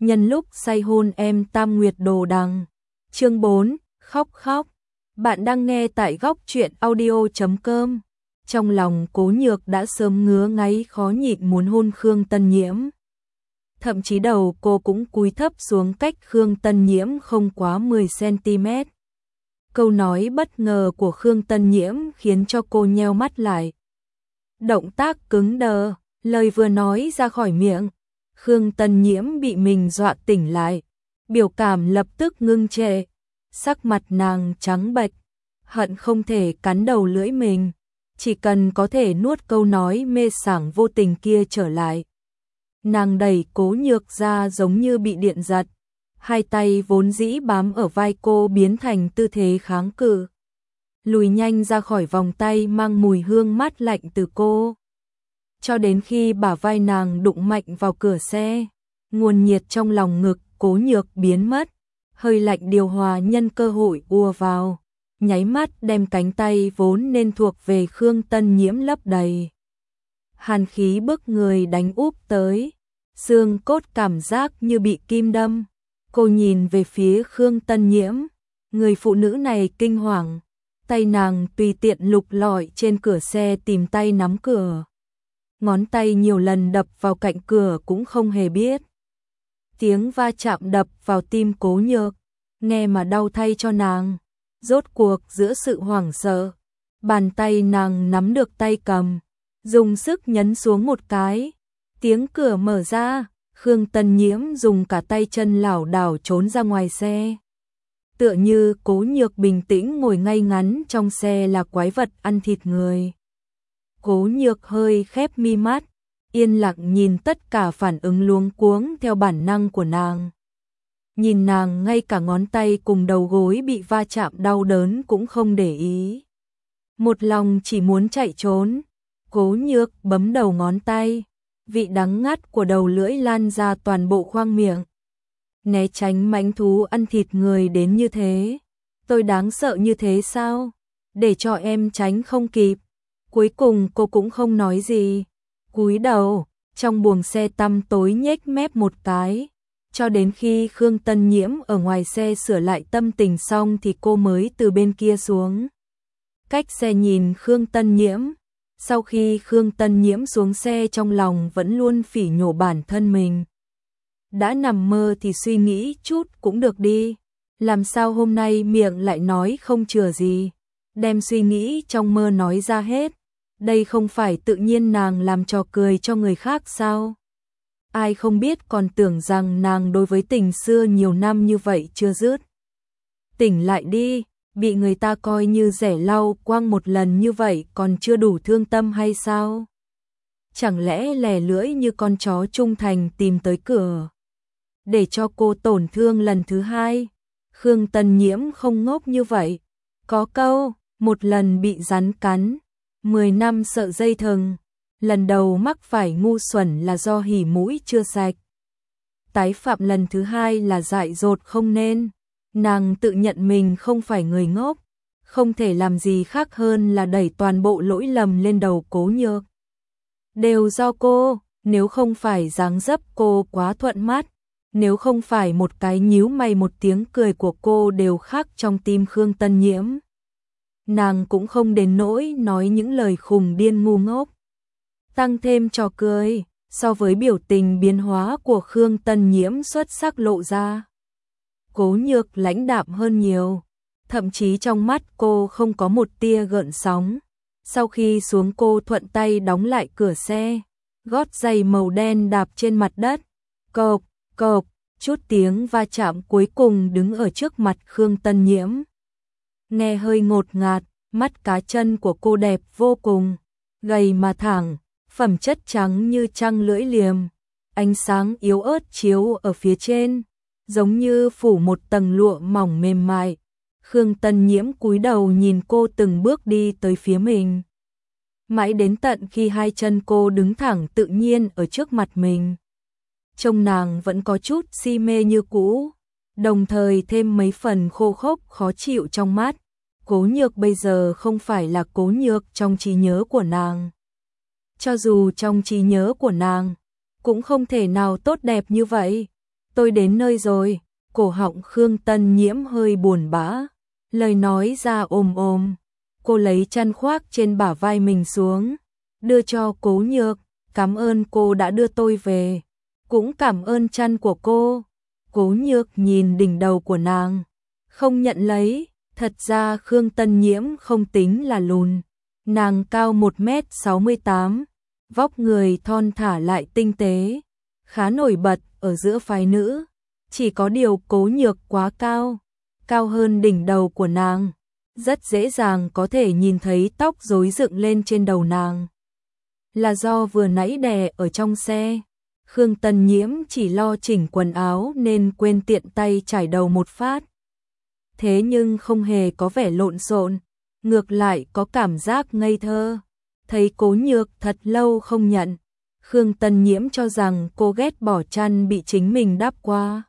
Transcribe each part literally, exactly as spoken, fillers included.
nhân lúc say hôn em tam nguyệt đồ đằng. Chương bốn, khóc khóc. Bạn đang nghe tại góc truyện audio chấm com. Trong lòng Cố Nhược đã sớm ngứa ngáy khó nhịn muốn hôn Khương Tân Nhiễm. Thậm chí đầu cô cũng cúi thấp xuống cách Khương Tân Nhiễm không quá mười xăng-ti-mét. Câu nói bất ngờ của Khương Tân Nhiễm khiến cho cô nheo mắt lại. Động tác cứng đờ, lời vừa nói ra khỏi miệng, Khương Tân Nhiễm bị mình dọa tỉnh lại, biểu cảm lập tức ngưng trệ, sắc mặt nàng trắng bệch, hận không thể cắn đầu lưỡi mình, chỉ cần có thể nuốt câu nói mê sảng vô tình kia trở lại. Nàng đẩy Cố Nhược ra giống như bị điện giật, hai tay vốn dĩ bám ở vai cô biến thành tư thế kháng cự, lùi nhanh ra khỏi vòng tay mang mùi hương mát lạnh từ cô. Cho đến khi bả vai nàng đụng mạnh vào cửa xe, nguồn nhiệt trong lòng ngực Cố Nhược biến mất, hơi lạnh điều hòa nhân cơ hội ùa vào, nháy mắt đem cánh tay vốn nên thuộc về Khương Tân Nhiễm lấp đầy. Hàn khí bức người đánh úp tới, xương cốt cảm giác như bị kim đâm. Cô nhìn về phía Khương Tân Nhiễm, người phụ nữ này kinh hoàng, tay nàng tùy tiện lục lọi trên cửa xe tìm tay nắm cửa. Ngón tay nhiều lần đập vào cạnh cửa cũng không hề biết. Tiếng va chạm đập vào tim Cố Nhược, nghe mà đau thay cho nàng. Rốt cuộc giữa sự hoảng sợ, bàn tay nàng nắm được tay cầm, dùng sức nhấn xuống một cái. Tiếng cửa mở ra, Khương Tân Nhiễm dùng cả tay chân lảo đảo trốn ra ngoài xe. Tựa như Cố Nhược bình tĩnh ngồi ngay ngắn trong xe là quái vật ăn thịt người. Cố Nhược hơi khép mi mắt, yên lặng nhìn tất cả phản ứng luống cuống theo bản năng của nàng. Nhìn nàng ngay cả ngón tay cùng đầu gối bị va chạm đau đớn cũng không để ý. Một lòng chỉ muốn chạy trốn, Cố Nhược bấm đầu ngón tay, vị đắng ngắt của đầu lưỡi lan ra toàn bộ khoang miệng. Né tránh mãnh thú ăn thịt người đến như thế, tôi đáng sợ như thế sao? Để cho em tránh không kịp. Cuối cùng cô cũng không nói gì, cúi đầu, trong buồng xe tăm tối nhếch mép một cái. Cho đến khi Khương Tân Nhiễm ở ngoài xe sửa lại tâm tình xong thì cô mới từ bên kia xuống. Cách xe nhìn Khương Tân Nhiễm. Sau khi Khương Tân Nhiễm xuống xe trong lòng vẫn luôn phỉ nhổ bản thân mình. Đã nằm mơ thì suy nghĩ chút cũng được đi. Làm sao hôm nay miệng lại nói không chừa gì. Đem suy nghĩ trong mơ nói ra hết. Đây không phải tự nhiên nàng làm trò cười cho người khác sao? Ai không biết còn tưởng rằng nàng đối với tình xưa nhiều năm như vậy chưa dứt. Tỉnh lại đi, bị người ta coi như rẻ lau quăng một lần như vậy còn chưa đủ thương tâm hay sao? Chẳng lẽ lè lưỡi như con chó trung thành tìm tới cửa, để cho cô tổn thương lần thứ hai? Khương Tân Nhiễm không ngốc như vậy. Có câu, một lần bị rắn cắn, mười năm sợ dây thừng. Lần đầu mắc phải ngu xuẩn là do hỉ mũi chưa sạch. Tái phạm lần thứ hai là dại dột không nên. Nàng tự nhận mình không phải người ngốc, không thể làm gì khác hơn là đẩy toàn bộ lỗi lầm lên đầu Cố Nhược. Đều do cô, nếu không phải dáng dấp cô quá thuận mắt, nếu không phải một cái nhíu mày một tiếng cười của cô đều khắc trong tim Khương Tân Nhiễm, nàng cũng không đến nỗi nói những lời khùng điên ngu ngốc. Tăng thêm trò cười, so với biểu tình biến hóa của Khương Tân Nhiễm xuất sắc lộ ra, Cố Nhược lãnh đạm hơn nhiều, thậm chí trong mắt cô không có một tia gợn sóng. Sau khi xuống cô thuận tay đóng lại cửa xe, gót giày màu đen đạp trên mặt đất, cộp, cộp, chút tiếng va chạm cuối cùng đứng ở trước mặt Khương Tân Nhiễm. Nghe hơi ngột ngạt, mắt cá chân của cô đẹp vô cùng, gầy mà thẳng, phẩm chất trắng như trăng lưỡi liềm, ánh sáng yếu ớt chiếu ở phía trên, giống như phủ một tầng lụa mỏng mềm mại. Khương Tân Nhiễm cúi đầu nhìn cô từng bước đi tới phía mình. Mãi đến tận khi hai chân cô đứng thẳng tự nhiên ở trước mặt mình. Trông nàng vẫn có chút si mê như cũ, đồng thời thêm mấy phần khô khốc khó chịu trong mắt. Cố Nhược bây giờ không phải là Cố Nhược trong trí nhớ của nàng. Cho dù trong trí nhớ của nàng, cũng không thể nào tốt đẹp như vậy. tôi đến nơi rồi. Cổ họng Khương Tân Nhiễm hơi buồn bã, lời nói ra ồm ồm. Cô lấy chăn khoác trên bả vai mình xuống, đưa cho Cố Nhược. Cảm ơn cô đã đưa tôi về, cũng cảm ơn chăn của cô. Cố Nhược nhìn đỉnh đầu của nàng, không nhận lấy. Thật ra Khương Tân Nhiễm không tính là lùn, nàng cao một mét sáu mươi tám, vóc người thon thả lại tinh tế, khá nổi bật ở giữa phái nữ. Chỉ có điều Cố Nhược quá cao, cao hơn đỉnh đầu của nàng, rất dễ dàng có thể nhìn thấy tóc rối dựng lên trên đầu nàng. Là do vừa nãy đè ở trong xe, Khương Tân Nhiễm chỉ lo chỉnh quần áo nên quên tiện tay chải đầu một phát. Thế nhưng không hề có vẻ lộn xộn, ngược lại có cảm giác ngây thơ. Thấy Cố Nhược thật lâu không nhận, Khương Tân Nhiễm cho rằng cô ghét bỏ chăn bị chính mình đắp qua.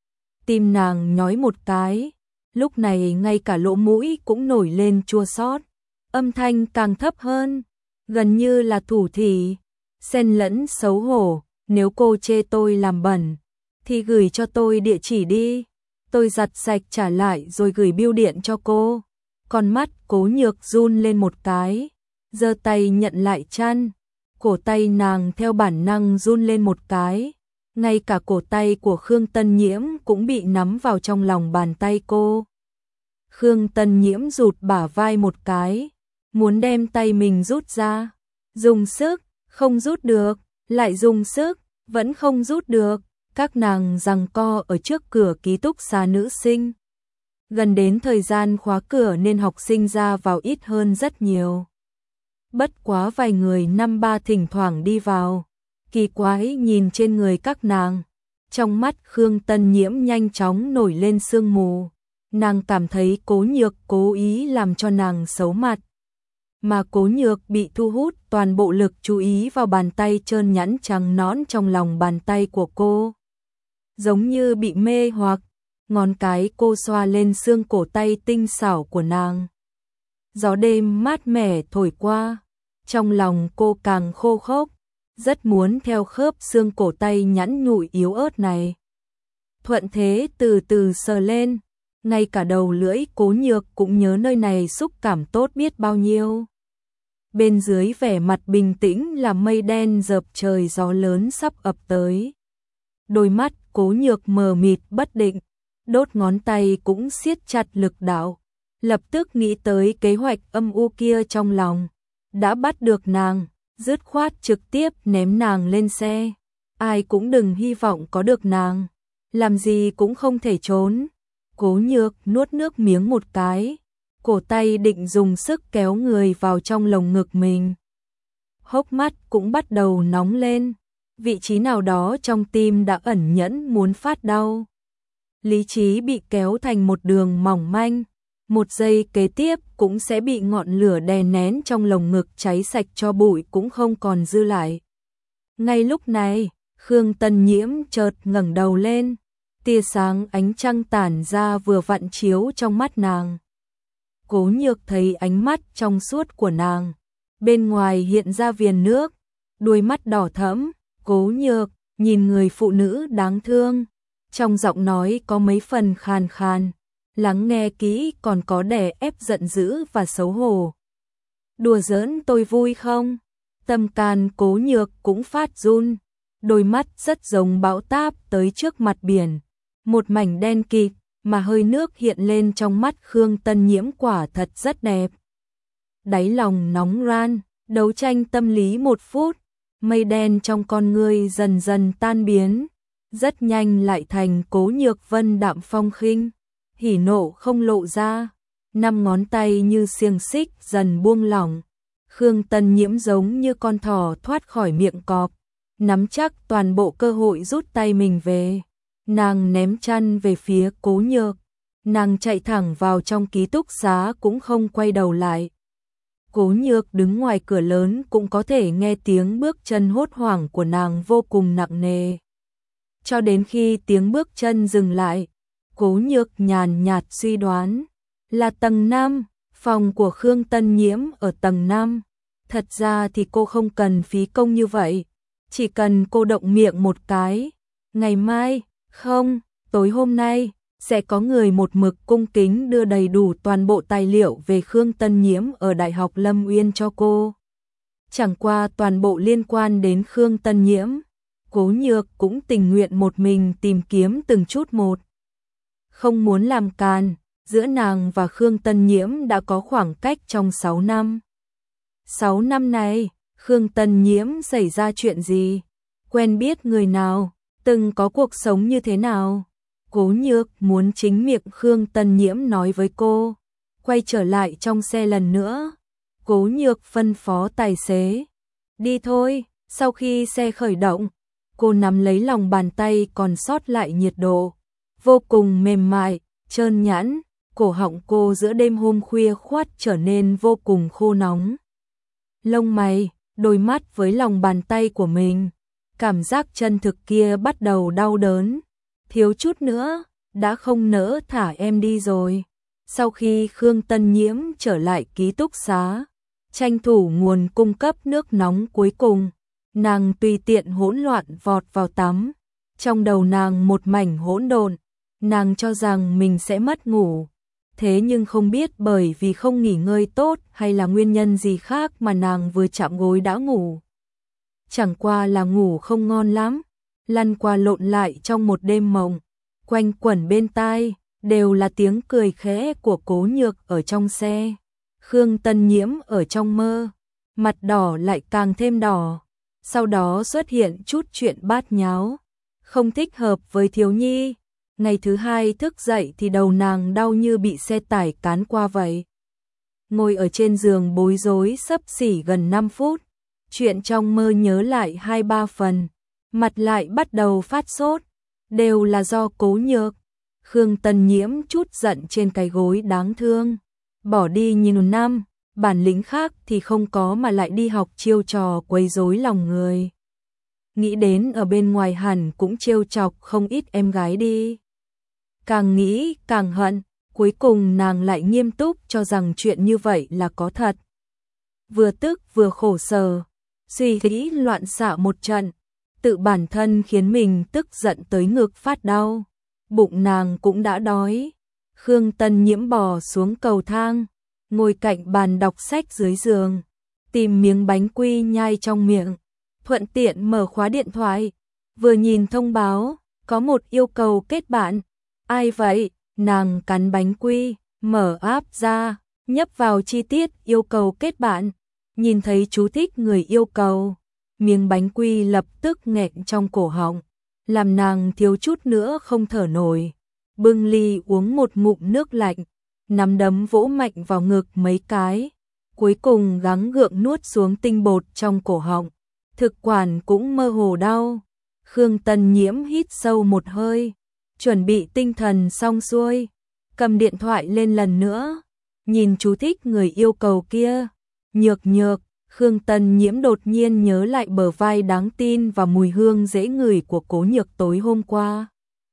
Tim nàng nhói một cái, lúc này ngay cả lỗ mũi cũng nổi lên chua xót, âm thanh càng thấp hơn, gần như là thủ thỉ, xen lẫn xấu hổ. Nếu cô chê tôi làm bẩn, thì gửi cho tôi địa chỉ đi, tôi giặt sạch trả lại rồi gửi bưu điện cho cô. Con mắt Cố Nhược run lên một cái, giơ tay nhận lại chăn, cổ tay nàng theo bản năng run lên một cái, ngay cả cổ tay của Khương Tân Nhiễm cũng bị nắm vào trong lòng bàn tay cô. Khương Tân Nhiễm rụt bả vai một cái, muốn đem tay mình rút ra, dùng sức, không rút được, lại dùng sức, vẫn không rút được. Các nàng giằng co ở trước cửa ký túc xá nữ sinh. Gần đến thời gian khóa cửa nên học sinh ra vào ít hơn rất nhiều. Bất quá vài người năm ba thỉnh thoảng đi vào, kỳ quái nhìn trên người các nàng. Trong mắt Khương Tân Nhiễm nhanh chóng nổi lên sương mù. Nàng cảm thấy Cố Nhược cố ý làm cho nàng xấu mặt. Mà Cố Nhược bị thu hút toàn bộ lực chú ý vào bàn tay trơn nhẵn trắng nõn trong lòng bàn tay của cô. Giống như bị mê hoặc, ngón cái cô xoa lên xương cổ tay tinh xảo của nàng. Gió đêm mát mẻ thổi qua, trong lòng cô càng khô khốc, rất muốn theo khớp xương cổ tay nhẵn nhụi yếu ớt này. Thuận thế từ từ sờ lên, ngay cả đầu lưỡi Cố Nhược cũng nhớ nơi này xúc cảm tốt biết bao nhiêu. Bên dưới vẻ mặt bình tĩnh là mây đen dợp trời, gió lớn sắp ập tới. Đôi mắt Cố Nhược mờ mịt bất định, đốt ngón tay cũng siết chặt lực đạo, lập tức nghĩ tới kế hoạch âm u kia trong lòng. Đã bắt được nàng, dứt khoát trực tiếp ném nàng lên xe. Ai cũng đừng hy vọng có được nàng, làm gì cũng không thể trốn. Cố Nhược nuốt nước miếng một cái, cổ tay định dùng sức kéo người vào trong lồng ngực mình. Hốc mắt cũng bắt đầu nóng lên, vị trí nào đó trong tim đã ẩn nhẫn muốn phát đau. Lý trí bị kéo thành một đường mỏng manh, một giây kế tiếp cũng sẽ bị ngọn lửa đè nén trong lồng ngực cháy sạch cho bụi cũng không còn dư lại. Ngay lúc này, Khương Tân Nhiễm chợt ngẩng đầu lên, tia sáng ánh trăng tản ra vừa vặn chiếu trong mắt nàng. Cố Nhược thấy ánh mắt trong suốt của nàng, bên ngoài hiện ra viền nước, đuôi mắt đỏ thẫm. Cố Nhược nhìn người phụ nữ đáng thương, trong giọng nói có mấy phần khàn khàn, lắng nghe kỹ còn có đè ép giận dữ và xấu hổ. Đùa giỡn tôi vui không? Tâm can Cố Nhược cũng phát run, đôi mắt rất giống bão táp tới trước mặt biển, một mảnh đen kịt mà hơi nước hiện lên trong mắt Khương Tân Nhiễm quả thật rất đẹp. Đáy lòng nóng ran, đấu tranh tâm lý một phút, mây đen trong con ngươi dần dần tan biến, rất nhanh lại thành Cố Nhược vân đạm phong khinh, hỉ nộ không lộ ra, năm ngón tay như xiềng xích dần buông lỏng. Khương Tân Nhiễm giống như con thỏ thoát khỏi miệng cọp, nắm chắc toàn bộ cơ hội rút tay mình về. Nàng ném chăn về phía Cố Nhược, nàng chạy thẳng vào trong ký túc xá cũng không quay đầu lại. Cố Nhược đứng ngoài cửa lớn cũng có thể nghe tiếng bước chân hốt hoảng của nàng vô cùng nặng nề. Cho đến khi tiếng bước chân dừng lại, Cố Nhược nhàn nhạt suy đoán, là tầng năm, phòng của Khương Tân Nhiễm ở tầng năm. Thật ra thì cô không cần phí công như vậy, chỉ cần cô động miệng một cái, ngày mai Không, tối hôm nay sẽ có người một mực cung kính đưa đầy đủ toàn bộ tài liệu về Khương Tân Nhiễm ở Đại học Lâm Uyên cho cô. Chẳng qua toàn bộ liên quan đến Khương Tân Nhiễm, Cố Nhược cũng tình nguyện một mình tìm kiếm từng chút một. Không muốn làm càn, giữa nàng và Khương Tân Nhiễm đã có khoảng cách trong sáu năm. sáu năm này, Khương Tân Nhiễm xảy ra chuyện gì? Quen biết người nào? Từng có cuộc sống như thế nào? Cố Nhược muốn chính miệng Khương Tân Nhiễm nói với cô. Quay trở lại trong xe lần nữa, Cố Nhược phân phó tài xế. Đi thôi. Sau khi xe khởi động, cô nắm lấy lòng bàn tay còn sót lại nhiệt độ. Vô cùng mềm mại, trơn nhẵn, cổ họng cô giữa đêm hôm khuya khoắt trở nên vô cùng khô nóng. Lông mày, đôi mắt với lòng bàn tay của mình. Cảm giác chân thực kia bắt đầu đau đớn. Thiếu chút nữa, đã không nỡ thả em đi rồi. Sau khi Khương Tân Nhiễm trở lại ký túc xá, tranh thủ nguồn cung cấp nước nóng cuối cùng, nàng tùy tiện hỗn loạn vọt vào tắm. Trong đầu nàng một mảnh hỗn độn, nàng cho rằng mình sẽ mất ngủ. Thế nhưng không biết bởi vì không nghỉ ngơi tốt hay là nguyên nhân gì khác mà nàng vừa chạm gối đã ngủ. Chẳng qua là ngủ không ngon lắm, lăn qua lộn lại trong một đêm mộng, quanh quẩn bên tai đều là tiếng cười khẽ của Cố Nhược ở trong xe. Khương Tân Nhiễm ở trong mơ, mặt đỏ lại càng thêm đỏ, sau đó xuất hiện chút chuyện bát nháo, không thích hợp với thiếu nhi. Ngày thứ hai thức dậy thì đầu nàng đau như bị xe tải cán qua vậy. Ngồi ở trên giường bối rối xấp xỉ gần năm phút, chuyện trong mơ nhớ lại hai ba phần, mặt lại bắt đầu phát sốt, đều là do Cố Nhược. Khương Tân Nhiễm chút giận trên cái gối đáng thương, bỏ đi nhiều năm, bản lĩnh khác thì không có mà lại đi học chiêu trò quấy rối lòng người. Nghĩ đến ở bên ngoài hẳn cũng trêu chọc không ít em gái đi. Càng nghĩ càng hận, cuối cùng nàng lại nghiêm túc cho rằng chuyện như vậy là có thật. Vừa tức vừa khổ sở, suy nghĩ loạn xạ một trận, tự bản thân khiến mình tức giận tới ngực phát đau. Bụng nàng cũng đã đói. Khương Tân Nhiễm bò xuống cầu thang, ngồi cạnh bàn đọc sách dưới giường, tìm miếng bánh quy nhai trong miệng, thuận tiện mở khóa điện thoại, vừa nhìn thông báo, có một yêu cầu kết bạn. Ai vậy? Nàng cắn bánh quy, mở app ra, nhấp vào chi tiết yêu cầu kết bạn, nhìn thấy chú thích người yêu cầu, miếng bánh quy lập tức nghẹn trong cổ họng, làm nàng thiếu chút nữa không thở nổi. Bưng ly uống một ngụm nước lạnh, nắm đấm vỗ mạnh vào ngực mấy cái, cuối cùng gắng gượng nuốt xuống tinh bột trong cổ họng, thực quản cũng mơ hồ đau. Khương Tân Nhiễm hít sâu một hơi, chuẩn bị tinh thần xong xuôi, cầm điện thoại lên lần nữa, nhìn chú thích người yêu cầu kia. Nhược nhược, Khương Tân Nhiễm đột nhiên nhớ lại bờ vai đáng tin và mùi hương dễ ngửi của Cố Nhược tối hôm qua.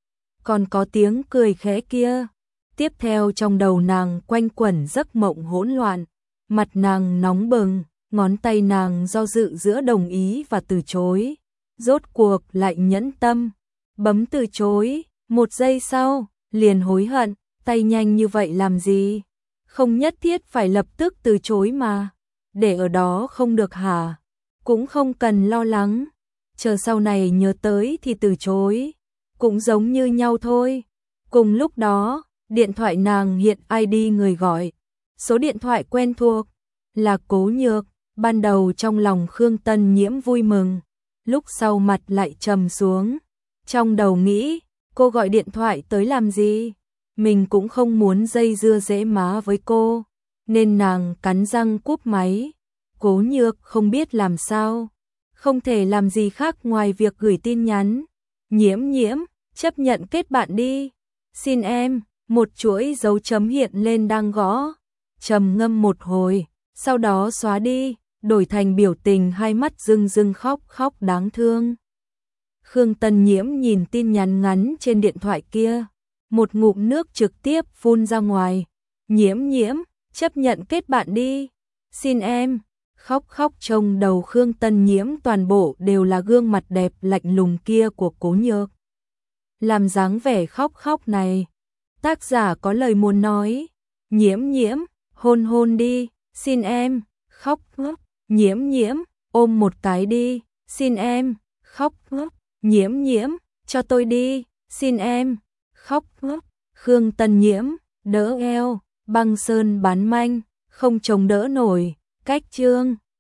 Còn có tiếng cười khẽ kia. Tiếp theo trong đầu nàng quanh quẩn giấc mộng hỗn loạn, mặt nàng nóng bừng, ngón tay nàng do dự giữa đồng ý và từ chối. Rốt cuộc lại nhẫn tâm, bấm từ chối, một giây sau, liền hối hận, tay nhanh như vậy làm gì? Không nhất thiết phải lập tức từ chối mà, để ở đó không được hả? Cũng không cần lo lắng, chờ sau này nhớ tới thì từ chối, cũng giống như nhau thôi. Cùng lúc đó, điện thoại nàng hiện i đê người gọi, số điện thoại quen thuộc, là Cố Nhược. Ban đầu trong lòng Khương Tân Nhiễm vui mừng, lúc sau mặt lại trầm xuống, trong đầu nghĩ, cô gọi điện thoại tới làm gì? Mình cũng không muốn dây dưa dễ má với cô, nên nàng cắn răng cúp máy. Cố Nhược không biết làm sao, không thể làm gì khác ngoài việc gửi tin nhắn. Nhiễm nhiễm, chấp nhận kết bạn đi. Xin em, một chuỗi dấu chấm hiện lên đang gõ. Trầm ngâm một hồi, sau đó xóa đi, đổi thành biểu tình hai mắt rưng rưng khóc khóc đáng thương. Khương Tân Nhiễm nhìn tin nhắn ngắn trên điện thoại kia, một ngụm nước trực tiếp phun ra ngoài. Nhiễm nhiễm, chấp nhận kết bạn đi. Xin em, khóc khóc trông đầu Khương Tân Nhiễm toàn bộ đều là gương mặt đẹp lạnh lùng kia của Cố Nhược. làm dáng vẻ khóc khóc này. Tác giả có lời muốn nói. Nhiễm nhiễm, hôn hôn đi, xin em, khóc khóc. Nhiễm nhiễm, ôm một cái đi, xin em, khóc khóc. Nhiễm nhiễm, cho tôi đi, xin em, khóc khóc. Khương Tân Nhiễm, đỡ eo, băng sơn bán manh, không chống đỡ nổi, cách chương.